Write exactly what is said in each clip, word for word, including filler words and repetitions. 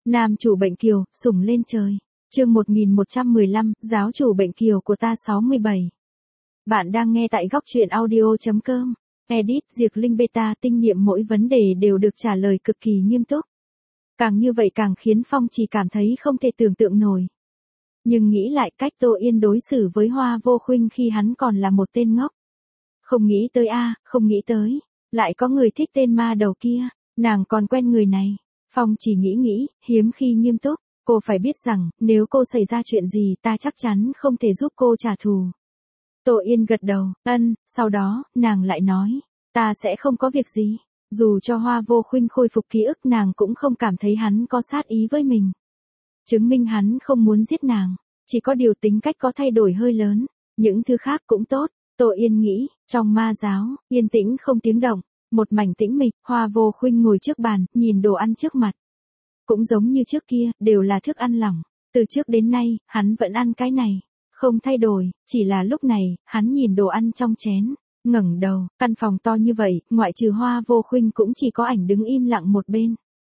Nam chủ bệnh kiều, sủng lên trời. Chương một nghìn một trăm mười lăm, giáo chủ bệnh kiều của ta sáu mươi bảy. Bạn đang nghe tại góc truyện audio chấm com. Edit, Diệp Linh Beta, tinh nghiệm mỗi vấn đề đều được trả lời cực kỳ nghiêm túc. Càng như vậy càng khiến Phong chỉ cảm thấy không thể tưởng tượng nổi. Nhưng nghĩ lại cách Tô Yên đối xử với Hoa Vô Khuynh khi hắn còn là một tên ngốc. Không nghĩ tới a, không nghĩ tới. Lại có người thích tên ma đầu kia, nàng còn quen người này. Phong chỉ nghĩ nghĩ, hiếm khi nghiêm túc. Cô phải biết rằng, nếu cô xảy ra chuyện gì ta chắc chắn không thể giúp cô trả thù. Tô Yên gật đầu, ân, sau đó, nàng lại nói, ta sẽ không có việc gì. Dù cho Hoa Vô Khuynh khôi phục ký ức nàng cũng không cảm thấy hắn có sát ý với mình. Chứng minh hắn không muốn giết nàng, chỉ có điều tính cách có thay đổi hơi lớn, những thứ khác cũng tốt. Tô Yên nghĩ, trong ma giáo, yên tĩnh không tiếng động, một mảnh tĩnh mịch, Hoa Vô Khuynh ngồi trước bàn, nhìn đồ ăn trước mặt. Cũng giống như trước kia, đều là thức ăn lỏng, từ trước đến nay, hắn vẫn ăn cái này, không thay đổi, chỉ là lúc này, hắn nhìn đồ ăn trong chén, ngẩng đầu, căn phòng to như vậy, ngoại trừ Hoa Vô Khuynh cũng chỉ có ảnh đứng im lặng một bên.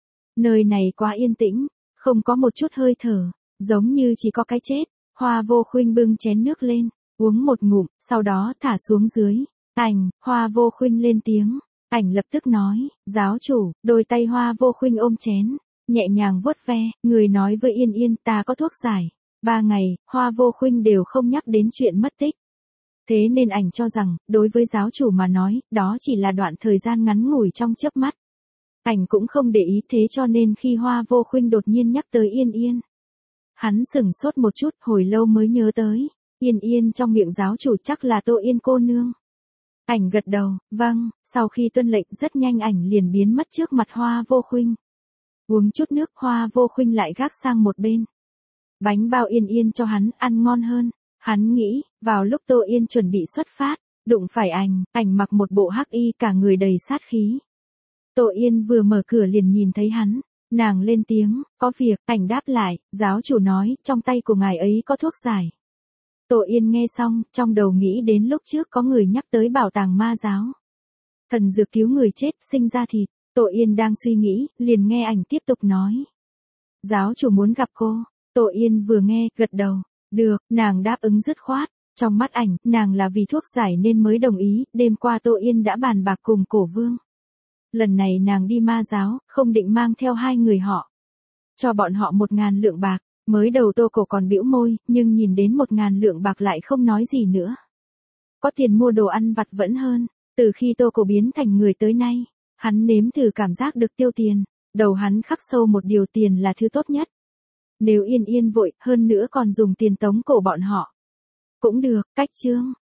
Nơi này quá yên tĩnh, không có một chút hơi thở, giống như chỉ có cái chết. Hoa Vô Khuynh bưng chén nước lên, uống một ngụm, sau đó thả xuống dưới. Ảnh, Hoa Vô Khuynh lên tiếng, ảnh lập tức nói, giáo chủ, đôi tay Hoa Vô Khuynh ôm chén, nhẹ nhàng vuốt ve, người nói với Yên Yên ta có thuốc giải. Ba ngày, Hoa Vô Khuynh đều không nhắc đến chuyện mất tích. Thế nên ảnh cho rằng, đối với giáo chủ mà nói, đó chỉ là đoạn thời gian ngắn ngủi trong chớp mắt. Ảnh cũng không để ý thế cho nên khi Hoa Vô Khuynh đột nhiên nhắc tới Yên Yên. Hắn sửng sốt một chút, hồi lâu mới nhớ tới. Yên Yên trong miệng giáo chủ chắc là Tô Yên cô nương. Ảnh gật đầu, vâng, sau khi tuân lệnh rất nhanh ảnh liền biến mất trước mặt Hoa Vô Khuynh. Uống chút nước, Hoa Vô Khuynh lại gác sang một bên. Bánh bao Yên Yên cho hắn ăn ngon hơn. Hắn nghĩ, vào lúc Tô Yên chuẩn bị xuất phát, đụng phải ảnh, ảnh mặc một bộ hắc y cả người đầy sát khí. Tô Yên vừa mở cửa liền nhìn thấy hắn, nàng lên tiếng, có việc, ảnh đáp lại, giáo chủ nói, trong tay của ngài ấy có thuốc giải. Tô Yên nghe xong, trong đầu nghĩ đến lúc trước có người nhắc tới bảo tàng ma giáo. Thần dược cứu người chết, sinh ra thịt. Tô Yên đang suy nghĩ, liền nghe ảnh tiếp tục nói. Giáo chủ muốn gặp cô. Tô Yên vừa nghe, gật đầu. Được, nàng đáp ứng dứt khoát. Trong mắt ảnh, nàng là vì thuốc giải nên mới đồng ý. Đêm qua Tô Yên đã bàn bạc cùng Cổ Vương. Lần này nàng đi ma giáo, không định mang theo hai người họ. Cho bọn họ một ngàn lượng bạc. Mới đầu Tô Cổ còn bĩu môi, nhưng nhìn đến một ngàn lượng bạc lại không nói gì nữa. Có tiền mua đồ ăn vặt vẫn hơn. Từ khi Tô Cổ biến thành người tới nay, hắn nếm thử cảm giác được tiêu tiền. Đầu hắn khắc sâu một điều tiền là thứ tốt nhất. Nếu Yên Yên vội, hơn nữa còn dùng tiền tống cổ bọn họ. Cũng được, cách chương.